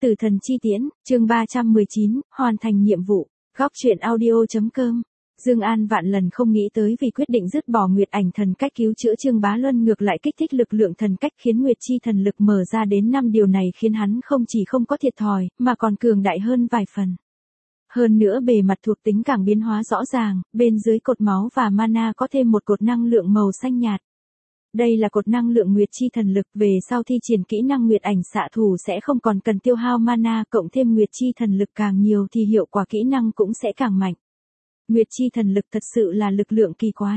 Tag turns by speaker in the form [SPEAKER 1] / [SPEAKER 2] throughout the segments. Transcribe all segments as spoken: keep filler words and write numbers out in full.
[SPEAKER 1] Tử thần chi tiễn, chương ba trăm mười chín, hoàn thành nhiệm vụ. Góc truyện audio.com. Dương An vạn lần không nghĩ tới vì quyết định dứt bỏ Nguyệt Ảnh thần cách cứu chữa Trương Bá Luân ngược lại kích thích lực lượng thần cách khiến Nguyệt chi thần lực mở ra đến năm, điều này khiến hắn không chỉ không có thiệt thòi, mà còn cường đại hơn vài phần. Hơn nữa bề mặt thuộc tính càng biến hóa rõ ràng, bên dưới cột máu và mana có thêm một cột năng lượng màu xanh nhạt. Đây là cột năng lượng Nguyệt chi thần lực, về sau thi triển kỹ năng Nguyệt ảnh xạ thủ sẽ không còn cần tiêu hao mana, cộng thêm Nguyệt chi thần lực càng nhiều thì hiệu quả kỹ năng cũng sẽ càng mạnh. Nguyệt chi thần lực thật sự là lực lượng kỳ quái.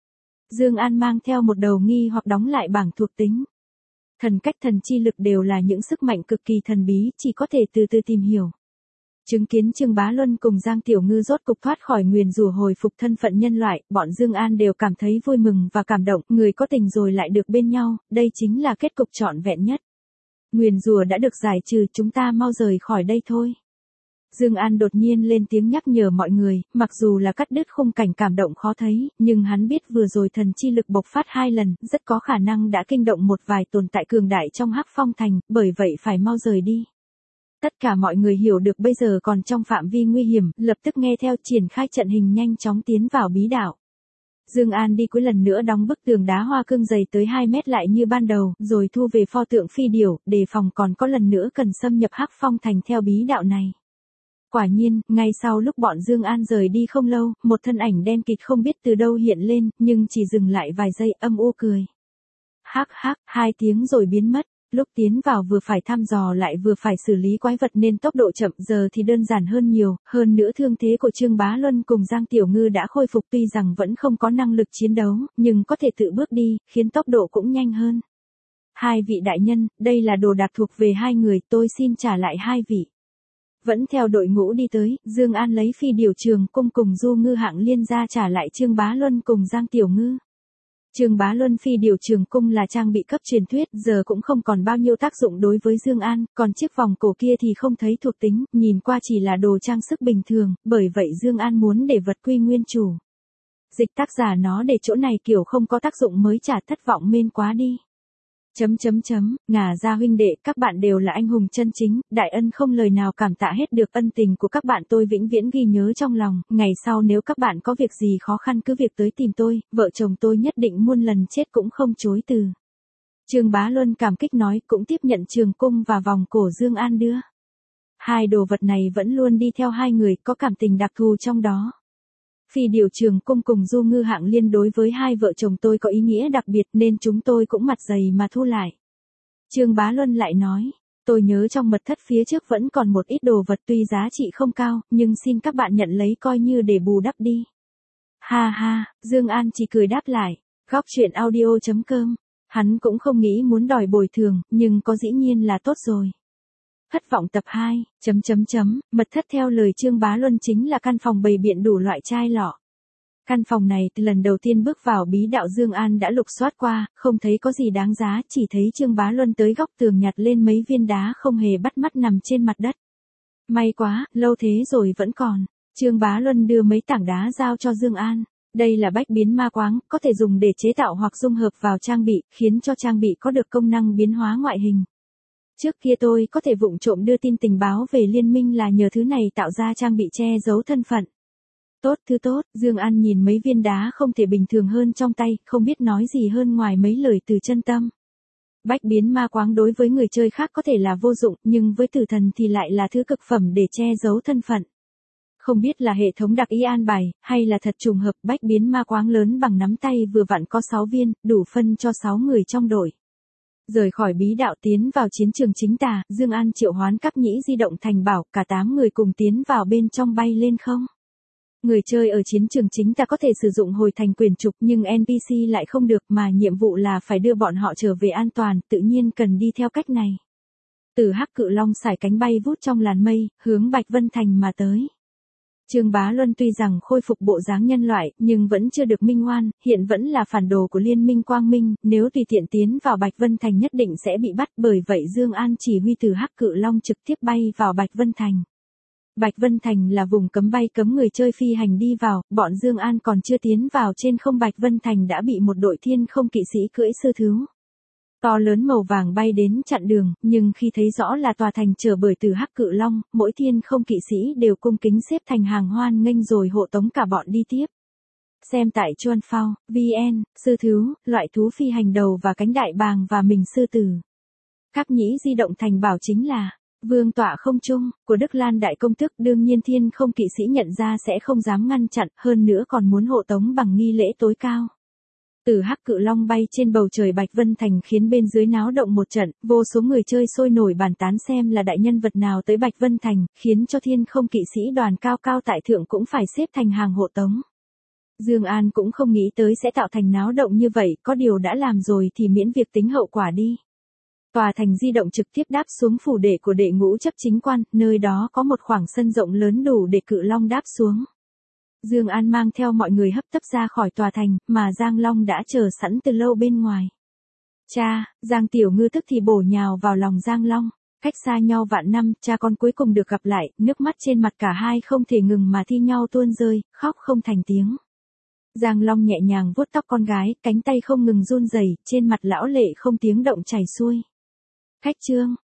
[SPEAKER 1] Dương An mang theo một đầu nghi hoặc đóng lại bảng thuộc tính. Thần cách thần chi lực đều là những sức mạnh cực kỳ thần bí, chỉ có thể từ từ tìm hiểu. Chứng kiến Trương Bá Luân cùng Giang Tiểu Ngư rốt cục thoát khỏi nguyền rủa hồi phục thân phận nhân loại, bọn Dương An đều cảm thấy vui mừng và cảm động, người có tình rồi lại được bên nhau, đây chính là kết cục trọn vẹn nhất. Nguyền rủa đã được giải trừ, chúng ta mau rời khỏi đây thôi. Dương An đột nhiên lên tiếng nhắc nhở mọi người, mặc dù là cắt đứt khung cảnh cảm động khó thấy, nhưng hắn biết vừa rồi thần chi lực bộc phát hai lần, rất có khả năng đã kinh động một vài tồn tại cường đại trong Hắc Phong Thành, bởi vậy phải mau rời đi. Tất cả mọi người hiểu được bây giờ còn trong phạm vi nguy hiểm, lập tức nghe theo triển khai trận hình nhanh chóng tiến vào bí đảo. Dương An đi cuối lần nữa đóng bức tường đá hoa cương dày tới hai mét lại như ban đầu, rồi thu về pho tượng phi điểu, đề phòng còn có lần nữa cần xâm nhập Hắc Phong Thành theo bí đạo này. Quả nhiên, ngay sau lúc bọn Dương An rời đi không lâu, một thân ảnh đen kịt không biết từ đâu hiện lên, nhưng chỉ dừng lại vài giây, âm u cười. Hắc hắc, hai tiếng rồi biến mất. Lúc tiến vào vừa phải thăm dò lại vừa phải xử lý quái vật nên tốc độ chậm, giờ thì đơn giản hơn nhiều, hơn nữa thương thế của Trương Bá Luân cùng Giang Tiểu Ngư đã khôi phục, tuy rằng vẫn không có năng lực chiến đấu, nhưng có thể tự bước đi, khiến tốc độ cũng nhanh hơn. Hai vị đại nhân, đây là đồ đạc thuộc về hai người, tôi xin trả lại hai vị. Vẫn theo đội ngũ đi tới, Dương An lấy phi điểu trường cung cùng du ngư hạng liên ra trả lại Trương Bá Luân cùng Giang Tiểu Ngư. Trương Bá Luân phi điểu trường cung là trang bị cấp truyền thuyết, giờ cũng không còn bao nhiêu tác dụng đối với Dương An, còn chiếc vòng cổ kia thì không thấy thuộc tính, nhìn qua chỉ là đồ trang sức bình thường, bởi vậy Dương An muốn để vật quy nguyên chủ. Dịch tác giả nó để chỗ này kiểu không có tác dụng mới chả thất vọng mên quá đi. Chấm chấm chấm, ngả ra huynh đệ, các bạn đều là anh hùng chân chính, đại ân không lời nào cảm tạ hết được, ân tình của các bạn tôi vĩnh viễn ghi nhớ trong lòng, ngày sau nếu các bạn có việc gì khó khăn cứ việc tới tìm tôi, vợ chồng tôi nhất định muôn lần chết cũng không chối từ. Trương Bá Luân cảm kích nói, cũng tiếp nhận trường cung và vòng cổ Dương An đưa. Hai đồ vật này vẫn luôn đi theo hai người, có cảm tình đặc thù trong đó. Phi điểu trường cung cùng du ngư hạng liên đối với hai vợ chồng tôi có ý nghĩa đặc biệt nên chúng tôi cũng mặt dày mà thu lại. Trương Bá Luân lại nói, tôi nhớ trong mật thất phía trước vẫn còn một ít đồ vật tuy giá trị không cao, nhưng xin các bạn nhận lấy coi như để bù đắp đi. Ha ha, Dương An chỉ cười đáp lại, góc truyện audio.com, hắn cũng không nghĩ muốn đòi bồi thường, nhưng có dĩ nhiên là tốt rồi. Thất vọng tập hai, chấm chấm chấm, mật thất theo lời Trương Bá Luân chính là căn phòng bày biện đủ loại chai lọ. Căn phòng này từ lần đầu tiên bước vào bí đạo Dương An đã lục soát qua, không thấy có gì đáng giá, chỉ thấy Trương Bá Luân tới góc tường nhặt lên mấy viên đá không hề bắt mắt nằm trên mặt đất. May quá, lâu thế rồi vẫn còn. Trương Bá Luân đưa mấy tảng đá giao cho Dương An. Đây là bách biến ma quáng, có thể dùng để chế tạo hoặc dung hợp vào trang bị, khiến cho trang bị có được công năng biến hóa ngoại hình. Trước kia tôi có thể vụng trộm đưa tin tình báo về liên minh là nhờ thứ này tạo ra trang bị che giấu thân phận. Tốt thứ tốt, Dương An nhìn mấy viên đá không thể bình thường hơn trong tay, không biết nói gì hơn ngoài mấy lời từ chân tâm. Bách biến ma quáng đối với người chơi khác có thể là vô dụng, nhưng với tử thần thì lại là thứ cực phẩm để che giấu thân phận. Không biết là hệ thống đặc ý an bài, hay là thật trùng hợp, bách biến ma quáng lớn bằng nắm tay vừa vặn có sáu viên, đủ phân cho sáu người trong đội. Rời khỏi bí đạo tiến vào chiến trường chính tà, Dương An triệu hoán Cáp Nhĩ di động thành bảo, cả tám người cùng tiến vào bên trong bay lên không. Người chơi ở chiến trường chính tà có thể sử dụng hồi thành quyền trục nhưng en pê xê lại không được, mà nhiệm vụ là phải đưa bọn họ trở về an toàn, tự nhiên cần đi theo cách này. Từ Hắc Cự Long sải cánh bay vút trong làn mây, hướng Bạch Vân Thành mà tới. Trương Bá Luân tuy rằng khôi phục bộ dáng nhân loại, nhưng vẫn chưa được minh oan, hiện vẫn là phản đồ của Liên minh Quang Minh, nếu tùy tiện tiến vào Bạch Vân Thành nhất định sẽ bị bắt, bởi vậy Dương An chỉ huy từ Hắc Cự Long trực tiếp bay vào Bạch Vân Thành. Bạch Vân Thành là vùng cấm bay cấm người chơi phi hành đi vào, bọn Dương An còn chưa tiến vào trên không Bạch Vân Thành đã bị một đội thiên không kỵ sĩ cưỡi sư thú. To lớn màu vàng bay đến chặn đường, nhưng khi thấy rõ là tòa thành chở bởi Từ Hắc Cự Long, mỗi thiên không kỵ sĩ đều cung kính xếp thành hàng hoan nghênh rồi hộ tống cả bọn đi tiếp. Xem tại Chuan Phao, vn, sư thứ, loại thú phi hành đầu và cánh đại bàng và mình sư tử. Các nhĩ di động thành bảo chính là vương tọa không trung của Đức Lan Đại Công Tước, đương nhiên thiên không kỵ sĩ nhận ra sẽ không dám ngăn chặn, hơn nữa còn muốn hộ tống bằng nghi lễ tối cao. Từ Hắc Cự Long bay trên bầu trời Bạch Vân Thành khiến bên dưới náo động một trận, vô số người chơi sôi nổi bàn tán xem là đại nhân vật nào tới Bạch Vân Thành, khiến cho thiên không kỵ sĩ đoàn cao cao tại thượng cũng phải xếp thành hàng hộ tống. Dương An cũng không nghĩ tới sẽ tạo thành náo động như vậy, có điều đã làm rồi thì miễn việc tính hậu quả đi. Tòa thành di động trực tiếp đáp xuống phủ đệ của đệ ngũ chấp chính quan, nơi đó có một khoảng sân rộng lớn đủ để Cự Long đáp xuống. Dương An mang theo mọi người hấp tấp ra khỏi tòa thành, mà Giang Long đã chờ sẵn từ lâu bên ngoài. Cha, Giang Tiểu Ngư tức thì bổ nhào vào lòng Giang Long. Cách xa nhau vạn năm, cha con cuối cùng được gặp lại, nước mắt trên mặt cả hai không thể ngừng mà thi nhau tuôn rơi, khóc không thành tiếng. Giang Long nhẹ nhàng vuốt tóc con gái, cánh tay không ngừng run rẩy, trên mặt lão lệ không tiếng động chảy xuôi. Khách trương,